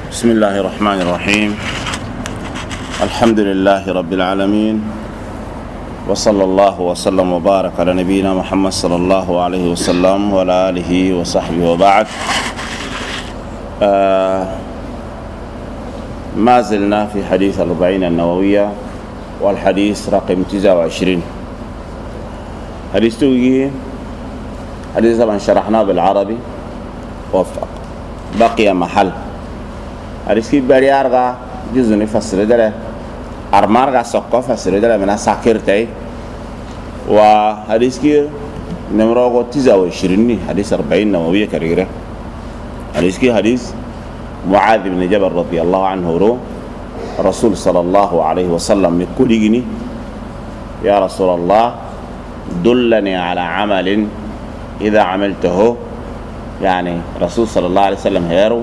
بسم الله الرحمن الرحيم. الحمد لله رب العالمين، وصلى الله وسلم وبارك على نبينا محمد صلى الله عليه وسلم وعلى آله وصحبه وبعد. ما زلنا في حديث 40 النووية، والحديث رقم 29. حديث توجيه حديث طبعا شرحناه بالعربي وبقي محل حديث كي بريارغا جزء نفسر دله أرمارغا سقف فسر دله من ساكرتي. وحديث كي نمرة 29 حديث 40 نووية كريرة. حديث كي حديث معاذ بن جبل رضي الله عنه رو الرسول صلى الله عليه وسلم يقول لي يا رسول الله دلني على عمل إذا عملته. يعني رسول صلى الله عليه وسلم هيرو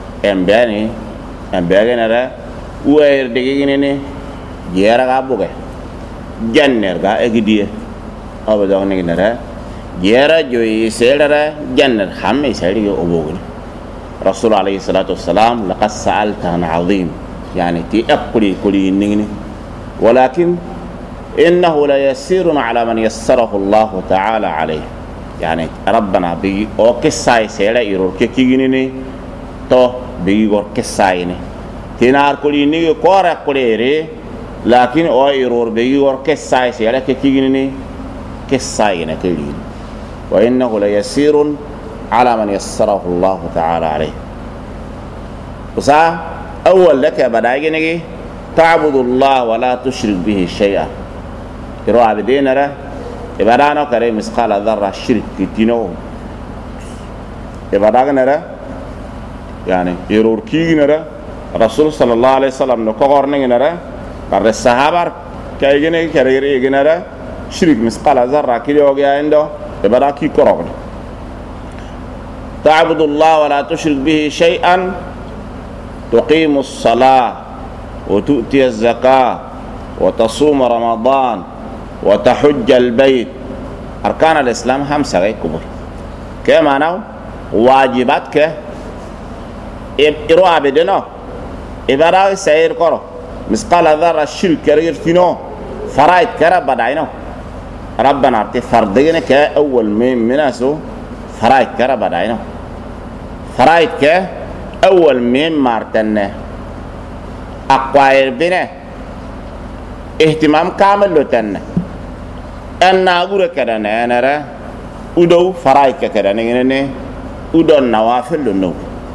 أمباني نرى وير دقيقيني جيرا بوجه جنر كا إجديه أبدا نرى جيرا جوي سيرة جنر هم يسيري أبوه. رسول عليه الصلاة والسلام لقد سألت عن عظيم، يعني تي أقولي كلي نيني، ولكن إنه لا يسير على من يسره الله تعالى عليه. يعني ربنا بيجي أو كساي سيرة يرور كيجيني تو بيجي غور كسايني تنار كلي نيجي كورا كليري، لكن أو يرور بيجي غور كساي سيرة كيجيني كسايني كلين. وإنه لا يسير على من يسره الله تعالى عليه. وصا أول لك بداية نيجي تعبد الله ولا تشرك به شيئا. يروح عبدين را إبادانا كريم مسقال ذرة شرك كتينو إبادانا را يعني يرور كي نرى رسول صلى الله عليه وسلم نكورني نرى بعد الصحابة كأيجني كريري يجنرى شرك مسقال ذرة كيلو جا عنده إبادا كي كرغن. تعبد الله ولا تشرك به شيئا، تقيم الصلاة وتؤتي الزكاة وتصوم رمضان وتحج البيت. أركان الإسلام خمسة غير كبر كما نو واجبات ك إروى بدنا إبرا سير كرو مسقال ذرة الشرك كرير فينو فرائد كرب بداينو ربنا أرتي فردين كأول مناسو فرائد كرب بداينو فرائد كأول من مارتنه أقوائر بنا اهتمام كامل لتنه أن أقول كذا أنا را ودو فرائد كذا نيجي ودو النوافل لنو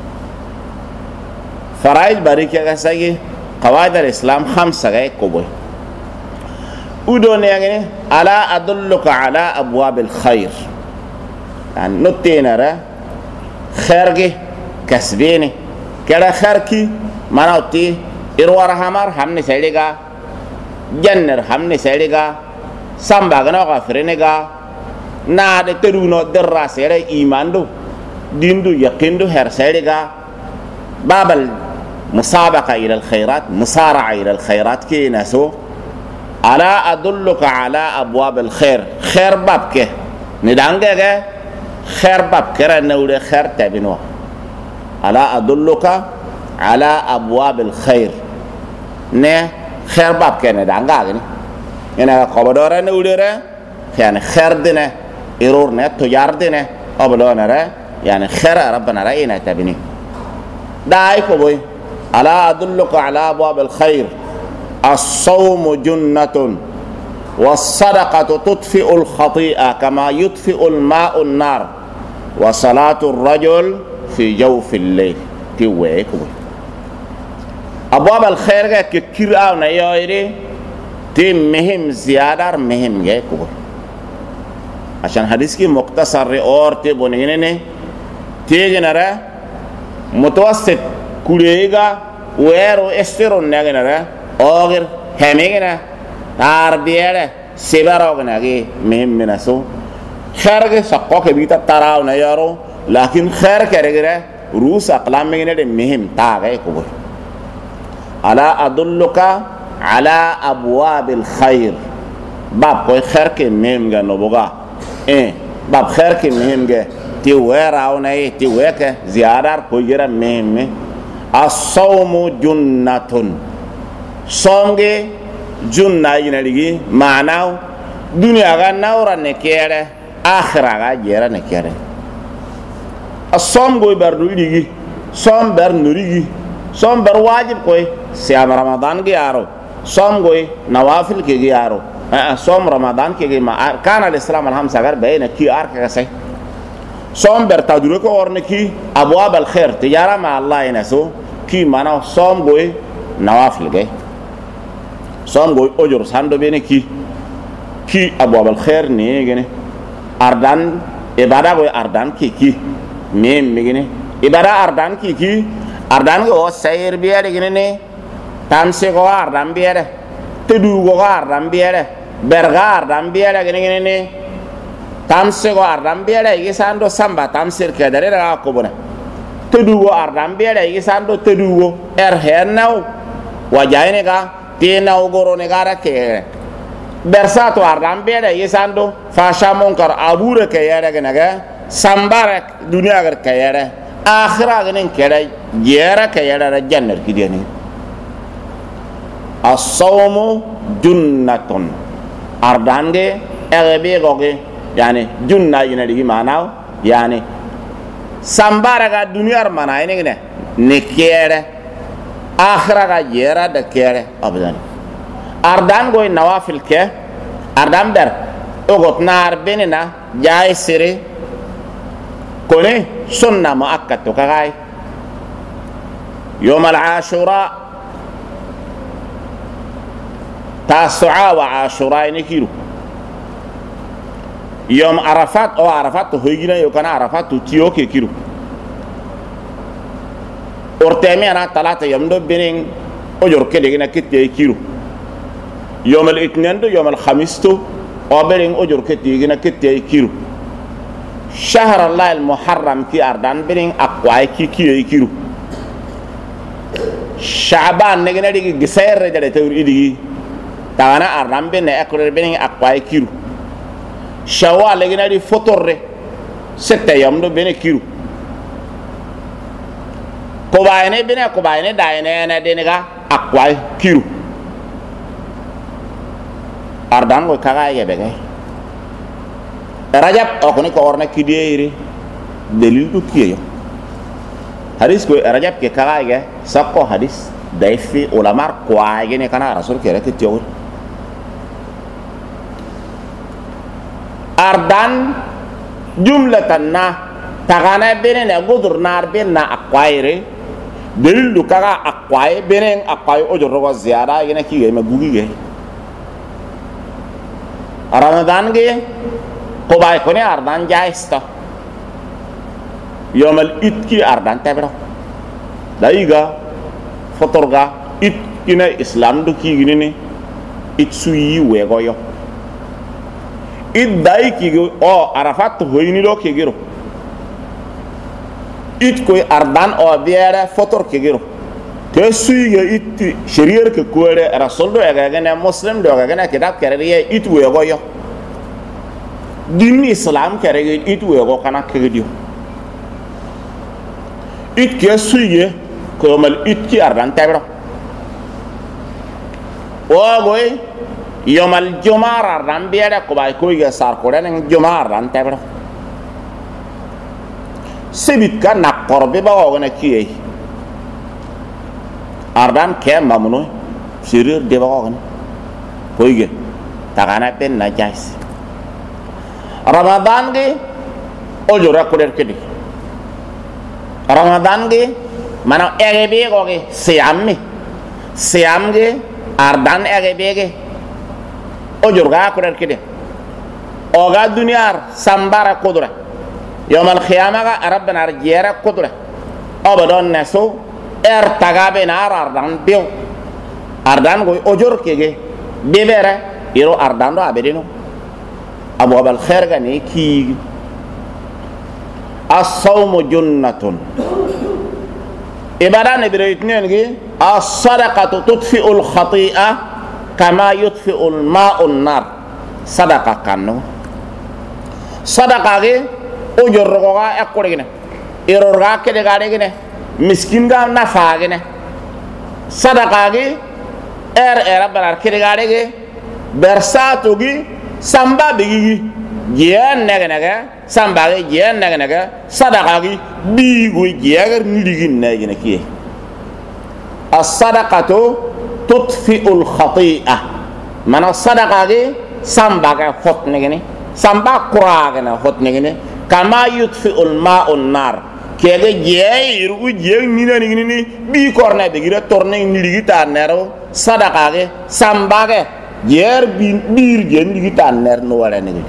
فرائض باریکه کسایی قواعد الإسلام خمسة غير كوبي. ودون يعني ألا أدلك على أبواب الخير، يعني نتينا را خيرك كسبيني كلا خيركي ما نوتي إروار همار همني سيليغا جنر همني سيليغا سامباغنا غفرينيغا ناد ترونو درا سيري إيمان دو دين دو يقين دو هر سيليغا بابل مسابقة إلى الخيرات، مسارعة إلى الخيرات كي نسو. ألا أدلك على أبواب الخير، خير بابك ندانجك خير بابك رنولي خير تبينوا. ألا أدلك على أبواب الخير نه خير بابك ندانجك أنا قبضة رنولي ره يعني خير دينه إيرور نه تجار دينه أبلون ره يعني خير ربنا رأينا تبيني دايكو بوي. ألا أدلك على أبواب الخير، الصوم جنة والصدقة تطفئ الخطيئة كما يطفئ الماء النار وصلاة الرجل في جوف الليل. تيويكو بوي أبواب الخير كثير أو نيويري تي مهم زيادة مهم جايكو بوي عشان حديث كي مختصر اور تي بنيني تيجي نرى متوسط كوليغا ويرو استرون نغنا اوغر هميغنا اربيره سيباروغنا غي مهم مناسو خارج سقوك بيتا تراو نيارو لكن خير كرغرا روس اقلام مغنا مهم تاغي كوبر. الا ادلك على ابواب الخير، باب كوي خير كي مهم غا نوبوغا باب خير كي مهم غا تي ويراو ناي تي ويك زيادار كويرا مهم as-sawmu junnatun somge junna yinaligi maanaw dunya ga nawra ne kere akhira ga jera ne kere as-sawm go bardu ligi som bar nurigi som bar wajib koy siam ramadan ge aro som go nawafil ke ge aro som ramadan ke ge ma kana al-islam al-hamsa gar bayna ki ar ka sai som bar tadure ko orne ki abwab al-khair tijara ma allah inaso ki mana som go nawafil ge som go ojur sando bene ki abwab al-khair ne gene ardan ibada go ardan ki mem migene ibada ardan ki ardan go sayir biere gene ne tanse go ardan biere tedu go ardan biere berga ardan biere gene ne tanse go ardan biere gisando samba tamsir ke dare ra ko bona tedu go ardan biere gisando tedu go hennaw wajayne ga tinaw goro ne gara ke bersato ardan biere gisando fasha munkar abure ke yare gene ga sambarak dunia gar ke yare akhira gene kere jera ke yare jannar kidiyani as-sawmu junnatun ardange erbe goge yani junna yina digi manaw yani sambaraga dunia mana ini ne kere akhira ga jera da kere abadan ardan go nawafil ke ardam dar ogot nar benina jay sire kone sunna muakkad to kagay يوم العاشوراء تاسعا وعاشوراء نكيرو يوم عرفات او عرفات هيجينا يوكنا عرفات تيو كيرو ortemi ana talata yom do bening ojor kede gina kette kiro yom al itnen do yom al khamis to o bening ojor kette gina kette kiro shahr allah al muharram ki ardan bening aqwa ki kiro shaban ne gina digi gisayre de tawr idigi tawana ardan bene akore bening aqwa kiro shawal ne gina di fotorre sette yom do bene kiro ko bayne bine ko bayne dayne na deniga akwai kiru ardan go kaga ye bege rajab o ko ni ko orna kidiyere dalil du kiyo hadis ko rajab ke kaga ye sakko hadis daifi ulama ko ay ne kana rasul ke rek tiyo ardan jumlatan na tagana bene na gudur nar ben na akwaire dalil du kaga akwaye benen akwaye ojo rogo ziyara yene ki me gugi ge ramadan ge ko bay ko ne ardan jaista yomal it ki ardan tebro daiga fotorga it ina islam du ki gine ne it suyi we goyo it dai ki o arafat hoyni lo ke gero it koy ardan o biere fotor kegiro te suiga it sharier ke kore rasul do ga gane muslim do ga gane kitab kare it we go yo din islam kare it we go kana kegidio it ke suiga ko mal it ki ardan tabro o goy yomal jumar ardan biere ko bay koy ga sar ko ren jumar ardan tabro sebit ka na korbe ba wona kiye ardan ke mamuno sirir de ba wona koyge tagana pen na jais ramadan ge ojora ko der kedi ramadan ge mana erebe go ge siam ge ardan erebe ge ojorga ko der kedi oga dunyar sambara kodra يوم القيامة ربنا رجيرا قدرة أبدون نسو ارتقابي نار أردان بيو أردان قوي أجور كيجي بيبرا يرو أردان دو أبدينو أبو أبا الخير غني كي الصوم جنة إبادة نبريتنين كي الصدقة تطفئ الخطيئة كما يطفئ الماء النار صدقة كانو صدقة كي ujur roga ekore gine irorga kede gade gine miskin ga na faagene sadaka gi era barar kirigare gi bersato gi samba bigi yen nega samba gi yen nega sadaka gi bigu jeger nirigin nega kiye as-sadaqatu tudfi'ul khati'ah mana sadaka gi samba ga hot nega samba kuraga na hot nega kama yudfi'ul ma'un nar kege jeeru jeeg ni bi korna be gira torne nirigi ta nero sadaka ge samba ge yer bir gen nirigi ta ner no wala negi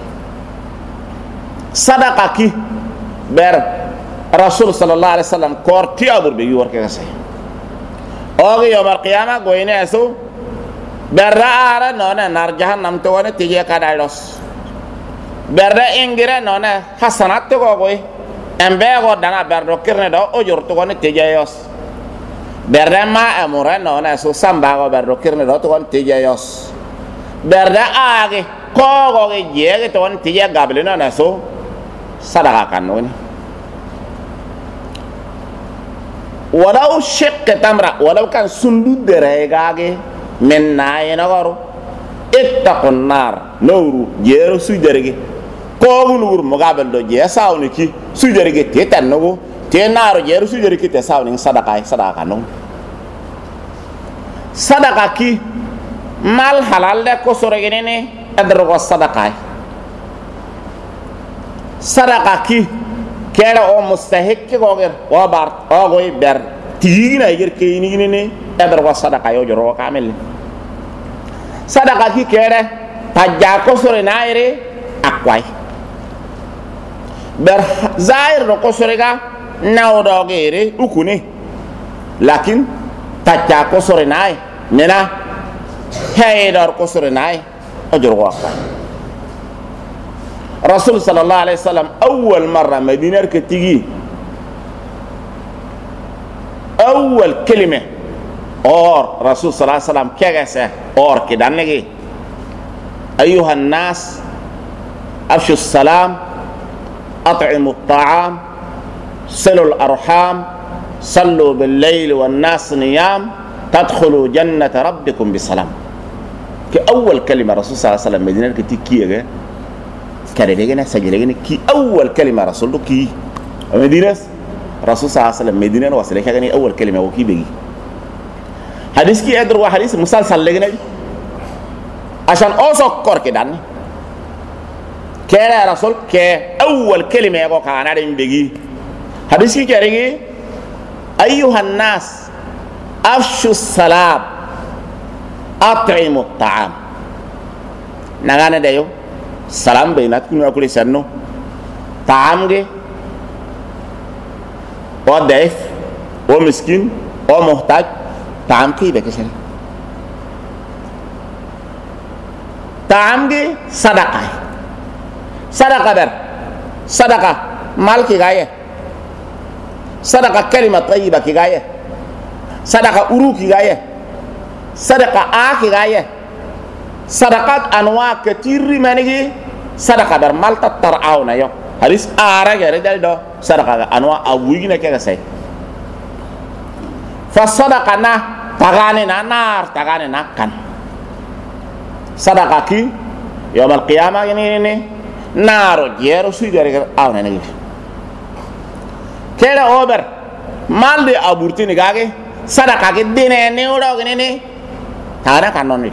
sadaka ki ber rasul sallallahu alaihi wasallam korti abur be yor ke say oge yawmal qiyamah goyne aso berara nona nar jahannam to wona tije kadailos berda ingira nona hasanat to goy embe go dana berdo kirne do ojur to wona tije yos berda ma amura nona so samba go berdo kirne do to wona tije yos berda age ko go ge jege to wona tije gable nona so sadaka kanoni walau shiqqat tamra walau kan sundu deregage men nayena goro ittaqun nar nuru jero su derege ko gunur mo gabel do je sawni ki su derege te tanno te naro jero su derege te sawni sadaka non sadaka ki mal halal de ko sorege ne adrogo sadaka ki kera o mustahik ko ger o bar o goy ber tigina ger kayni ne adrogo sadaka yo joro kamel sadaka ki kere tajja ko sore naire akwai ber zair ko sore ga nawdo gere ukune lakin tajja ko sore nai nena haydar ko sore nai ajur akwai rasul sallallahu alaihi wasallam awwal marra madina ketigi awwal kalima or rasul sallallahu alaihi wasallam kegese or kidanegi ayuha nas afshu salam at'imu at-ta'am silu al-arham sallu bil-layl wan-nas niyam tadkhulu jannata rabbikum bisalam ki awwal kalima rasul sallallahu alaihi wasallam medina ketiki kare degena sajele ki awwal kalima rasul ki medina rasul sallallahu alaihi wasallam medina wasale kagani awwal kalima wo ki begi hadis ki edr wa hadis musalsal legena عشان أوسكر كده كلا رسول ك أول كلمة يقول كان على بيجي حديث كي أيها الناس أفشوا السلام أطعموا الطعام نغانا دايو سلام بيناتكم وكل سنو طعام جي وضعيف ومسكين ومحتاج طعام كي بكسر طعام جي صدقة صدقة در صدقة مال كي غاية صدقة كلمة طيبة كي غاية صدقة أرو كي غاية صدقة كي غاية صدقات أنواع كتير مني صدقة در مال تترعون يو حديث غير دل دو صدقة أنواع أوينا كي غسي فالصدقة نا تغاني نار تغاني كان صدقة كي يوم القيامة يعني نارو جيرو سيدري أو نيجي كده أوبر مال دي أبورتي نيجي صدقة كي دينه نيورا كنيني هذا كانوني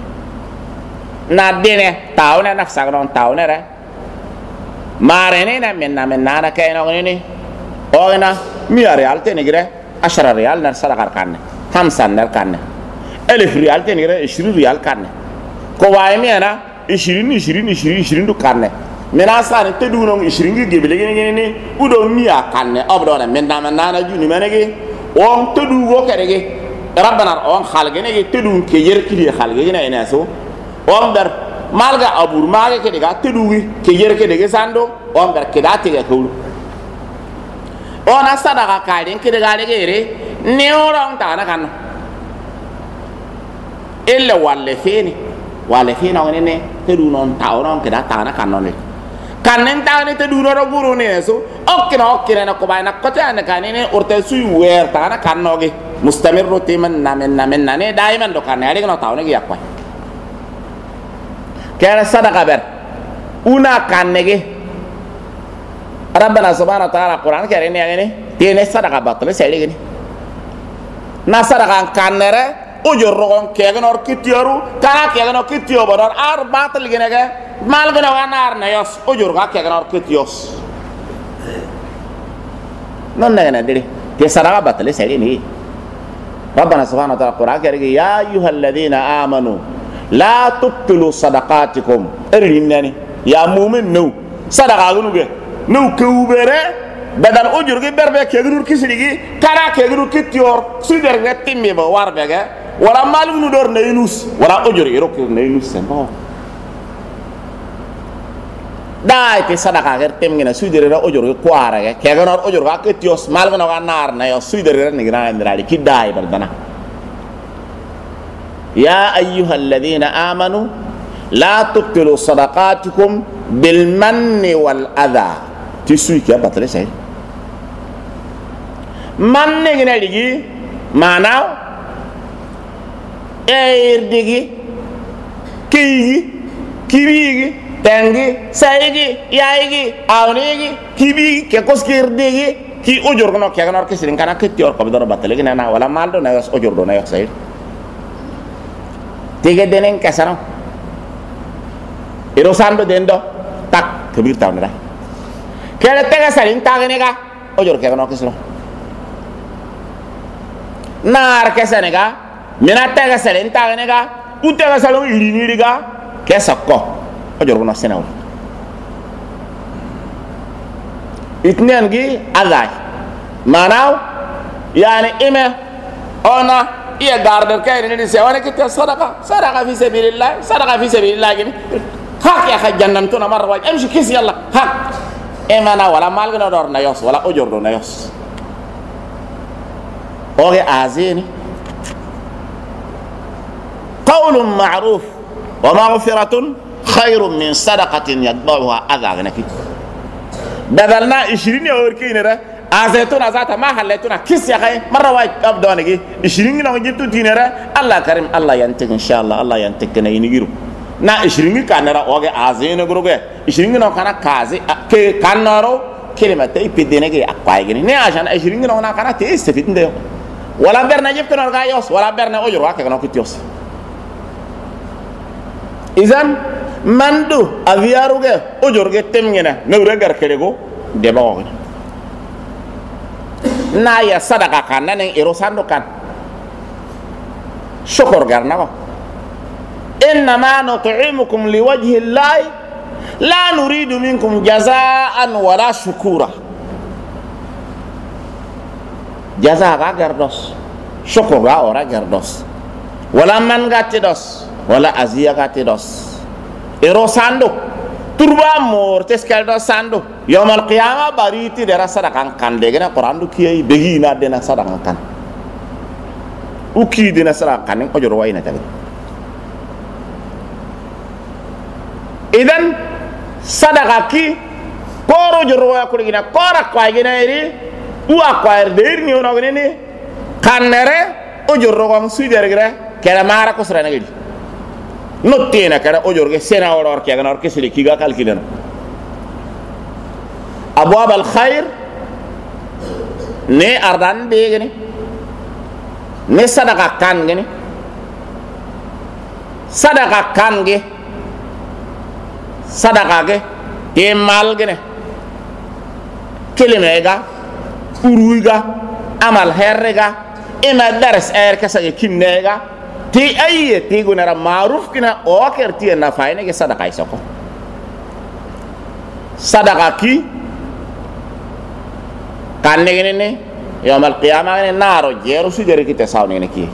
نادينه تاونه نفسك تاونه را مارينه من نانا كأنه كنيني أونا 100 ريال تنيجي 10 ريال نر صدقة كانه 5 نر كانه 1000 ريال تنيجي 20 ريال كانه كوايمي أنا 20 دو كانه من أصلا تدونهم 20 جيب لكني ودو 100 كانه أبدا من نانا جوني منك وان تدو وكرجه ربنا وان خالقنا تدون كير كلي خالقنا يناسو وان در مالك أبور مالك كده تدوي كير كده ساندو وان در كده تيجي كول وان أصلا كايدين كده قال كيري نيوران تانا كانه إلا والله فيني wala fi na ngene te du non tawron ke da tana kanon le kanen ta ne te duro ro guru ne so okkina na ko bayna ko ta ne kanene urte su wer ta na kannoge mustamirru timan namen ne daiman do kan ali no tawne gi yakwa kera sadaqa ber una kannege rabbana subhanahu wa ta'ala quran kere ne ngene tiene sadaqa batle sele gene na sadaqa kannere ujur rogon kegenor kitioru kana kegenor kitio bodor ar batal gene ge mal gene wanar na yos ujur ga kegenor kitios non ne diri te sadaqa batle sele ni rabbana subhanahu wa ta'ala quran kere ya ayyuhalladhina amanu la tubtilu sadaqatikum erinani ya mu'min no sadaqa gunuge no kubere badal ujur gi berbe kegenor kisigi kana kegenor kitior suder ge timmi ba warbe ge wala malu nu dor na yunus wala ujur irok na yunus sembo dai te sadaka ger tem ngena sudere ra ujur ko ara ge ke ganor ujur ga ke tios mal gana ga nar na yo sudere ni gana ndrali ki dai bardana ya ayyuhalladhina amanu la tubtilu sadaqatukum bil manni wal adha ti sui ki abatre sai manne ngena ligi mana digi kigi kibigi tangi saigi yaigi awnigi kibi ke koskir digi ki ujur no ke ganor kisirin kana ketior ko bidor batale gina na wala maldo na yos ujur do na yos sai tige denen kasaro iro sando dendo tak kebir tawna kele tega sarin tagene ga ujur ke ganor kislo nar kesenega mina tega selen tagene ga utega salon irini ga kesakko ojor no senaw itnen gi agay manaw yani ime ona iya garder kay ni se wona ki sadaqa fi sabilillah gini hak ya khajannam tuna mar waj amshi kis yalla hak emana wala mal gna dor na yos wala ojor do na yos oge azini قول معروف ومغفرة خير من صدقة يتبعها أذى غنكي بدلنا 20 اور كينرا ازيتنا ذات ما حليتنا كيس يا خي مره واي ابدونغي 20 نو جيتو دينرا الله كريم الله ينتك ان شاء الله الله ينتك نينيرو na 20 kanara oge azene groge 20 no kana kaze ke kanaro kelima tay pidene ge akwai gini ne ajana 20 no na kana te istefitnde wala berna jeftono ga yos wala berna ojur wa ke no kitios izan mandu aviaruge ujurge temngena neure gar kelego de bawo na ya sadaka kan nanen ero sando kan syukur garna ko inna ma nut'imukum liwajhi llahi la nuridu minkum jazaan wala syukura jaza ga gardos syukur ga ora gardos wala man gatidos wala azia gatidos ero sando turba mor teskel do sando yawmal qiyamah bariti dera sadakan kan degena quran du kiyai begina dena sadakan kan uki dena sadakan ko joro wayna tabi idan sadaka ki koro joro wa ko gina kora kwa gina iri uwa kwa der ni ono gini kanere o joro ko suidere gre kala mara ko srana gidi nottena kada ojorge sena oror ke ganor ke sili kiga kalkilen abwab al khair ne ardan be gene ne sadaka kan gene sadaka kan ge sadaka ge te mal gene kelime ga uruiga amal herrega ema dars kasa ge kinnega ti ayye ti gunara maruf kina o kerti na fayne ke sadaka isoko sadaka ki kan ne yawmal qiyamah ne naro jeru su jere kite sawne ne ki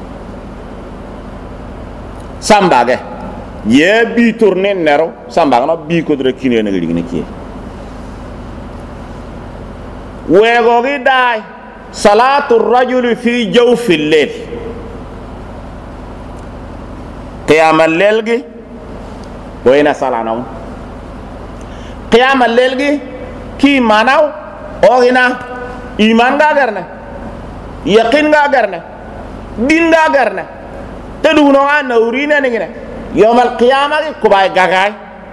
sambage ye bi tourne nero sambaga no bi ko dre kine ne gidi ne ki wego gi dai salatu rajuli fi jawfil layl qiyam al-layl gi wayna salana qiyam al-layl gi ki manaw ogina iman ga garna yaqin ga garna din ga garna teduno ana urina ngina yawm al-qiyamah ko bay gagay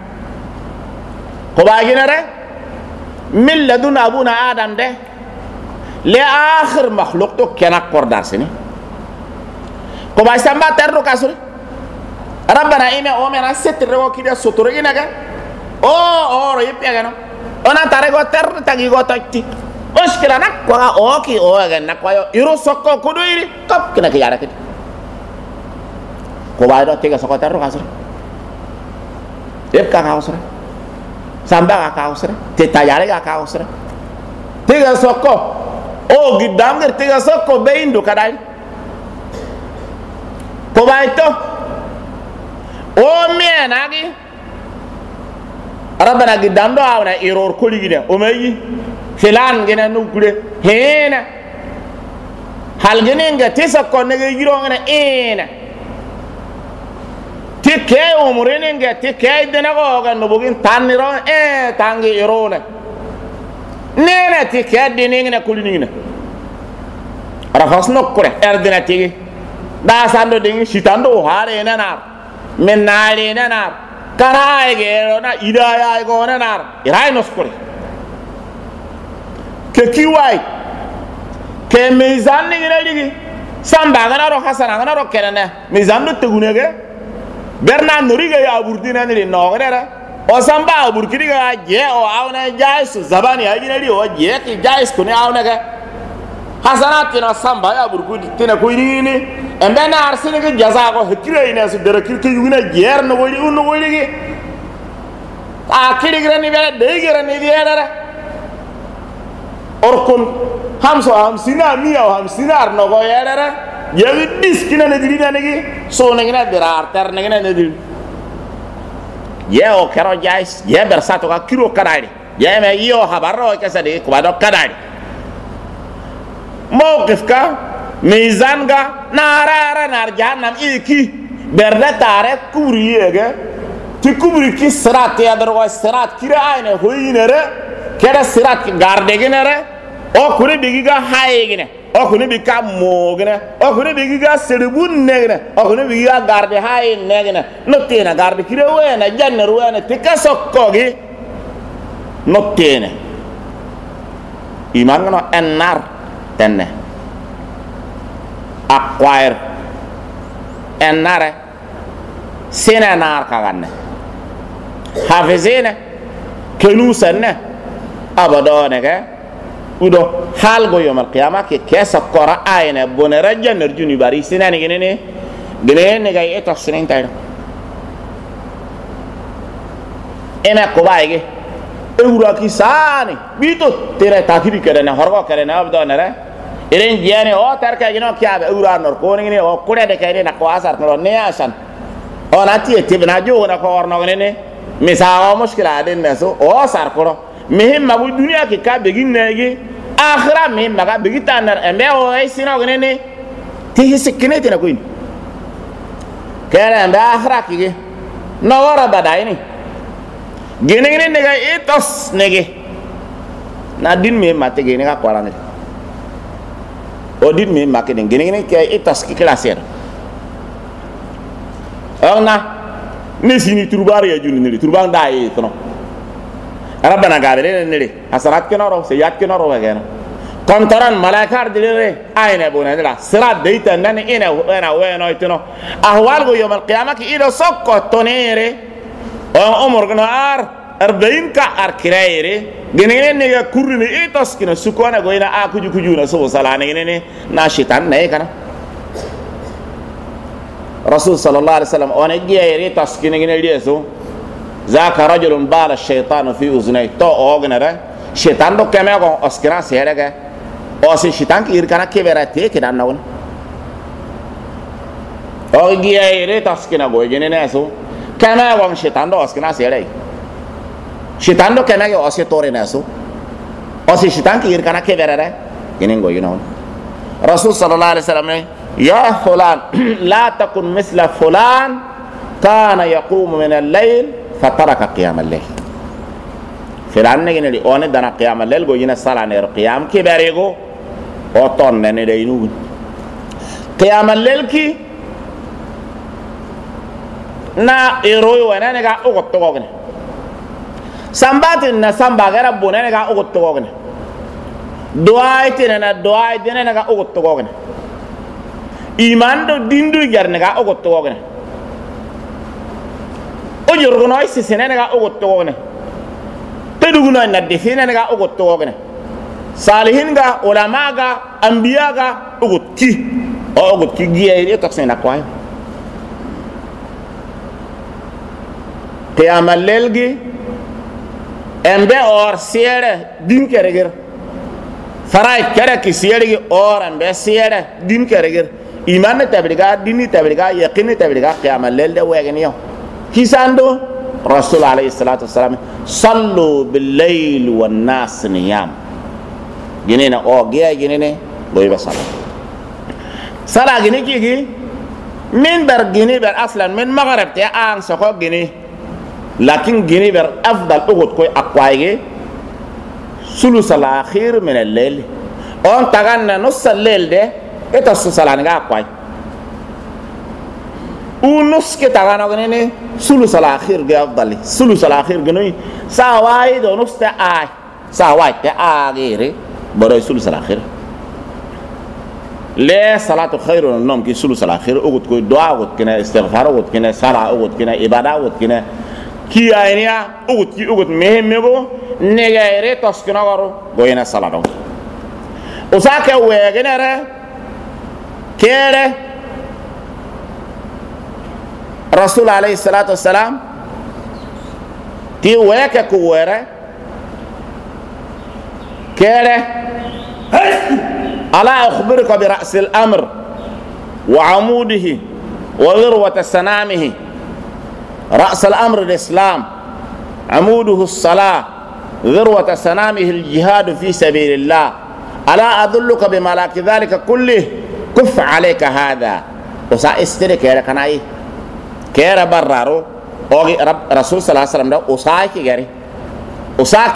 ko bay gina re min ladun abuna adam de le akhir makhluq to kena qordar sini ko bay samba terro kasuri rabbana ime o mena setre ko kida sotoro inaga o yipega no ona tare go ter tagi go tatti oskila nak ko o ki o ga nak ko iro sokko ko do iri kap kena ke yara ke ko bay do tega sokko terro kasuri yep ka kasuri samba ka kasuri te tayare ka kasuri tega sokko o gidam ger tega sokko be indu kadai ko bay to o menagi rabbana gidam do awna error ko ligide o mayi filan gena nugure hena hal genen ga tisa ko ne giro ngana ena tike o murenen ga tike dena go ga no bugin taniro tangi erona nena tike denen ngana kulinina rafas nokure erdina tigi da sando ding sitando hare na men naale na kana ge na idaya go na irai noskuri ke kiwai ke mizan ni ligi samba gana ro hasana gana ro kerana mizan do tegunege berna noriga ya burdina ni no gera o samba burkini ga je o awna jais zabani ajina ri o je ki jais kuni awna ga hasanat na samba ya burkudi tina ko ni enda na arsene ga jaza ko hikire ina su dara kirke yugina jer no woli un no woli gi akiri grani be de grani di era orkun hamso hamsina miya hamsinar no go era yewi diskina ne diri na gi so ne gina dira ter ne gina ne diri ye o kero jais ye bersato ka kiro kadari ye me yo habaro ka sadi ko do kadari mawqif ka mizan ga narara nar jahannam iki berde tare kubriyege ti kubri ki sirat ya darwa sirat kira ayne hoyinere kera sirat garde ginere o kuri bigiga hayegine o kuri bika mogine o kuri bigiga serbun negine o kuri bigiga garde haye negine notena garde kira wena janner wena tikasokkogi notene imangano ennar tenne acquire ennare sene nar kaganne hafizene kenusenne abadone ke udo halgo yomal qiyama ke kesa kora ayne bonera janner juni bari sinani gene gay eto sinen taydo ena ko bayge eura ki sani bito tere takiri kere na horgo kere na abdone re iren jene o tarka gino kyabe eura nor ko ngene o kure de kayde na ko asar no ne asan ona tie tibna jo na ko orno ngene misawa mushkila den naso o sar ko mihim mabu dunia ki ka begin negi akhira mihim maga begitanar embe o ay sino ngene ti hisikine tina kuin kere embe akhira ki no wara badaini gene nega etos nege na din mihim mate gene ka kwarane o din mihim makene gene ke etos ki klaser ona nesini turbar ya juni ni turbang dai tono rabbana gabere ne hasarat ke noro sayat ke noro wagena kontaran malaikar dilere ayna bona dela sirat deita nan ina wena itono ahwal go yawm al qiyamah ki ila sokko tonere o umur gnar 40 ka arkiraire gene ne ga kurni itos kina sukona go ina akuju na so salane gene na shitan ne kana رسول صلى الله عليه وسلم وانا جيري تسكين نيديسو ذاك رجل بال الشيطان في اذنيه تو اوغنره شيطان دو كما كو اسكرا سيرغا او سي شيطان كير كانا كبرته كدان نون او جيري تسكين غو جينيسو كما كو شيطان دو اسكرا سيرغا شيطان دو كما كو اسي تورينسو او سي شيطان كير كانا كبرره جينين غو ينون رسول صلى الله عليه وسلم يا فلان لا تكن مثل فلان كان يقوم من الليل فترك قيام الليل firan ne gene one dana qiyam lel go yina sala ne qiyam ki berego o ton ne de inu qiyam lel ki na eroy wana ne ga o to gogne sambatin na samba gara bonene ga o to gogne doay tene na doay dene na ga o to gogne iman do dindu garne ga o to gogne o jorgono ay sisene ga o to gogne teduguno na define ga o to gogne salihin ga ulama ga anbiya ga o ti giye to sena kway qiyamal lelgi embe or siere din kereger faray kere ki siere gi or embe siere din kereger iman tabriga dini tabriga yaqin tabriga qiyamal lel de wegen yo kisando rasul alayhi salatu wassalam sallu bil layl wan nas niyam ginena o giya ginene boy basala sala gine ki min bar gine bar aslan min maghrib te an sako gine لكن جنيبر أفضل أقول كوي أقوائي ثلث الأخير من الليل أون تغنى نص الليل ده إتصل سلانيغا أقوائي ونص كي تغنى غنيني ثلث الأخير جي أفضل ثلث الأخير جنوي ساواي دو نص تآي ساواي تآغيري بروي ثلث الأخير ليه صلاة خير من النوم كي ثلث الأخير أقول كوي دعاء أقول كنا استغفار أقول كنا صلاة أقول كنا عبادة أقول كنا ki ayniya ugut mehmego negayre toskino garo goyena salado usaka wegenere kere rasul alayhi salatu wassalam ti weke kuwere kere ala akhbiruka bi ra's al-amr wa amudihi wa dhirwat sanamihi رأس الأمر الإسلام عموده الصلاة ذروة سنامه الجهاد في سبيل الله ألا أدلك بملاك ذلك كله كف عليك هذا وسا استرك يا كناي كير برارو أوغي رسول صلى الله عليه وسلم ده أساك يجري أساك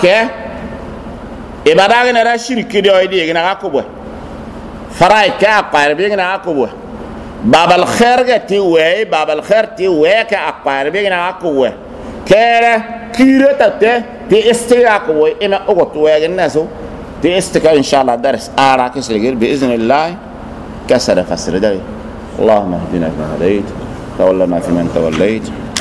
إبادة نرى شركة دي أيدي يجينا أكوبه فراي كأقارب يجينا أكوبه باب الخير تيوي باب الخير تيوي كأقارب يجينا أكوبه كير كيرة تته تي استيقاكوي إما أقوى الناس تي استيقا إن شاء الله درس آراك سلقير بإذن الله كسر فسر داري اللهم اهدنا فيما هديت تولنا فيمن توليت